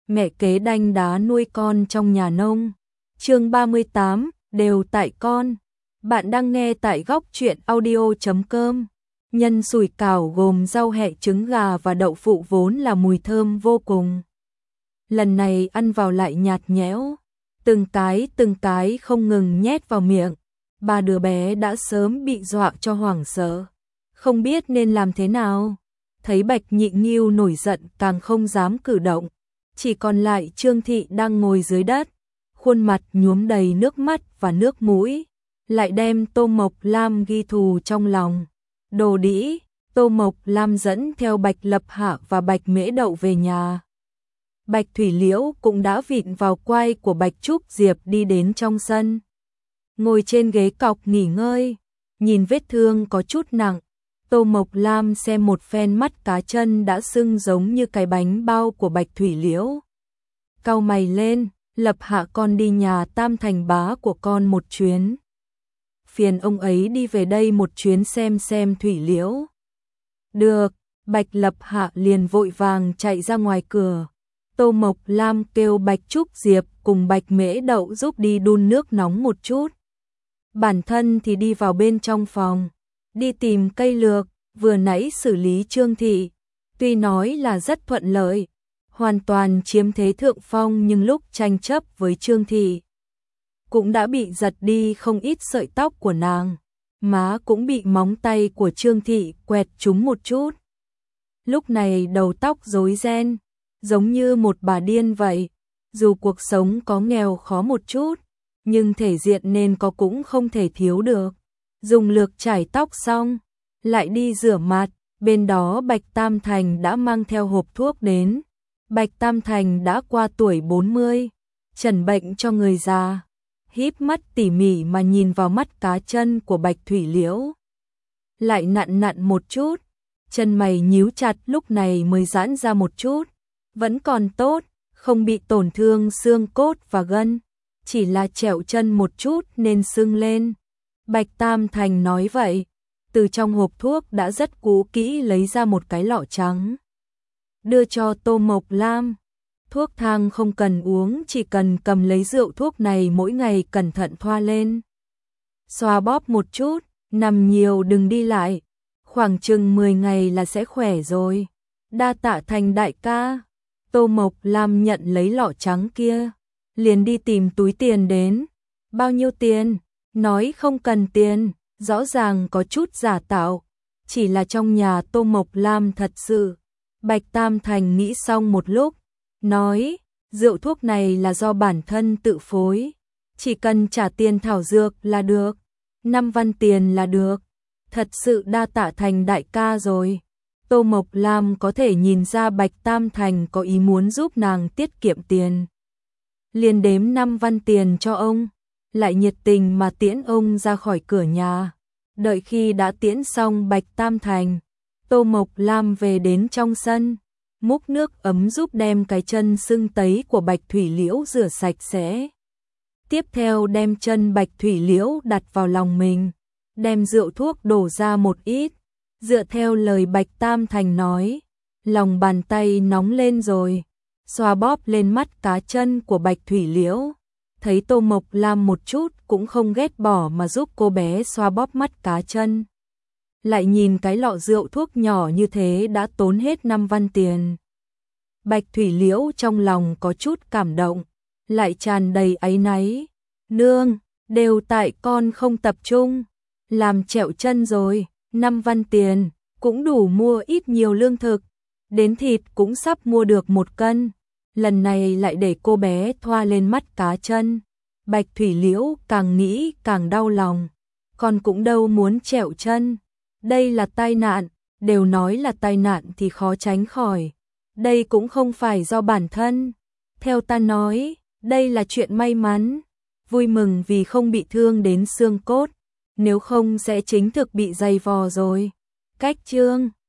mẹ kế đanh đá nuôi con trong nhà nông. Chương 38, đều tại con. Bạn đang nghe tại góc truyện audio.com. Nhân sủi cảo gồm rau hẹ, trứng gà và đậu phụ vốn là mùi thơm vô cùng. Lần này ăn vào lại nhạt nhẽo, từng cái không ngừng nhét vào miệng. Ba đứa bé đã sớm bị dọa cho hoảng sợ, không biết nên làm thế nào. Thấy Bạch Nhị Nghiêu nổi giận càng không dám cử động, chỉ còn lại Trương Thị đang ngồi dưới đất, khuôn mặt nhuốm đầy nước mắt và nước mũi, lại đem Tô Mộc Lam ghi thù trong lòng. Đồ đĩ, Tô Mộc Lam dẫn theo Bạch Lập Hạ và Bạch Mễ Đậu về nhà. Bạch Thủy Liễu cũng đã vịn vào quai của Bạch Trúc Diệp đi đến trong sân, ngồi trên ghế cọc nghỉ ngơi, nhìn vết thương có chút nặng. Tô Mộc Lam xem một phen, mắt cá chân đã sưng giống như cái bánh bao của Bạch Thủy Liễu. Cau mày lên, Lập Hạ, con đi nhà Tam Thành bá của con một chuyến. Phiền ông ấy đi về đây một chuyến xem Thủy Liễu. Được, Bạch Lập Hạ liền vội vàng chạy ra ngoài cửa. Tô Mộc Lam kêu Bạch Trúc Diệp cùng Bạch Mễ Đậu giúp đi đun nước nóng một chút. Bản thân thì đi vào bên trong phòng, đi tìm cây lược, vừa nãy xử lý Trương Thị. Tuy nói là rất thuận lợi, hoàn toàn chiếm thế thượng phong, nhưng lúc tranh chấp với Trương Thị, cũng đã bị giật đi không ít sợi tóc của nàng. Má cũng bị móng tay của Trương Thị quẹt trúng một chút. Lúc này đầu tóc rối ren, giống như một bà điên vậy. Dù cuộc sống có nghèo khó một chút, nhưng thể diện nên có cũng không thể thiếu được. Dùng lược chải tóc xong, lại đi rửa mặt. Bên đó Bạch Tam Thành đã mang theo hộp thuốc đến. Bạch Tam Thành đã qua tuổi 40, chẩn bệnh cho người già. Híp mắt tỉ mỉ mà nhìn vào mắt cá chân của Bạch Thủy Liễu, lại nặn một chút, chân mày nhíu chặt, lúc này mới giãn ra một chút. Vẫn còn tốt, không bị tổn thương xương cốt và gân, chỉ là trẹo chân một chút nên sưng lên. Bạch Tam Thành nói vậy, từ trong hộp thuốc đã rất cũ kỹ lấy ra một cái lọ trắng, đưa cho Tô Mộc Lam. Thuốc thang không cần uống, chỉ cần cầm lấy rượu thuốc này mỗi ngày cẩn thận thoa lên. Xoa bóp một chút, nằm nhiều đừng đi lại, khoảng chừng 10 ngày là sẽ khỏe rồi. Đa tạ Thành đại ca. Tô Mộc Lam nhận lấy lọ trắng kia, liền đi tìm túi tiền đến. Bao nhiêu tiền? Nói không cần tiền, rõ ràng có chút giả tạo. Chỉ là trong nhà Tô Mộc Lam thật sự. Bạch Tam Thành nghĩ xong một lúc, nói, rượu thuốc này là do bản thân tự phối, chỉ cần trả tiền thảo dược là được, 5 văn tiền là được. Thật sự đa tạ Thành đại ca rồi. Tô Mộc Lam có thể nhìn ra Bạch Tam Thành có ý muốn giúp nàng tiết kiệm tiền, liền đếm 5 văn tiền cho ông, lại nhiệt tình mà tiễn ông ra khỏi cửa nhà. Đợi khi đã tiễn xong Bạch Tam Thành, Tô Mộc Lam về đến trong sân, múc nước ấm giúp đem cái chân sưng tấy của Bạch Thủy Liễu rửa sạch sẽ. Tiếp theo đem chân Bạch Thủy Liễu đặt vào lòng mình, đem rượu thuốc đổ ra một ít. Dựa theo lời Bạch Tam Thành nói, lòng bàn tay nóng lên rồi, xoa bóp lên mắt cá chân của Bạch Thủy Liễu. Thấy Tô Mộc Lam một chút cũng không ghét bỏ mà giúp cô bé xoa bóp mắt cá chân. Lại nhìn cái lọ rượu thuốc nhỏ như thế đã tốn hết 5 văn tiền. Bạch Thủy Liễu trong lòng có chút cảm động, lại tràn đầy áy náy. Nương, đều tại con không tập trung, làm trẹo chân rồi, 5 văn tiền, cũng đủ mua ít nhiều lương thực, đến thịt cũng sắp mua được 1 cân. Lần này lại để cô bé thoa lên mắt cá chân. Bạch Thủy Liễu càng nghĩ càng đau lòng, con cũng đâu muốn trẹo chân. Đây là tai nạn, đều nói là tai nạn thì khó tránh khỏi. Đây cũng không phải do bản thân. Theo ta nói, đây là chuyện may mắn. Vui mừng vì không bị thương đến xương cốt, nếu không sẽ chính thực bị dày vò rồi. Cách chương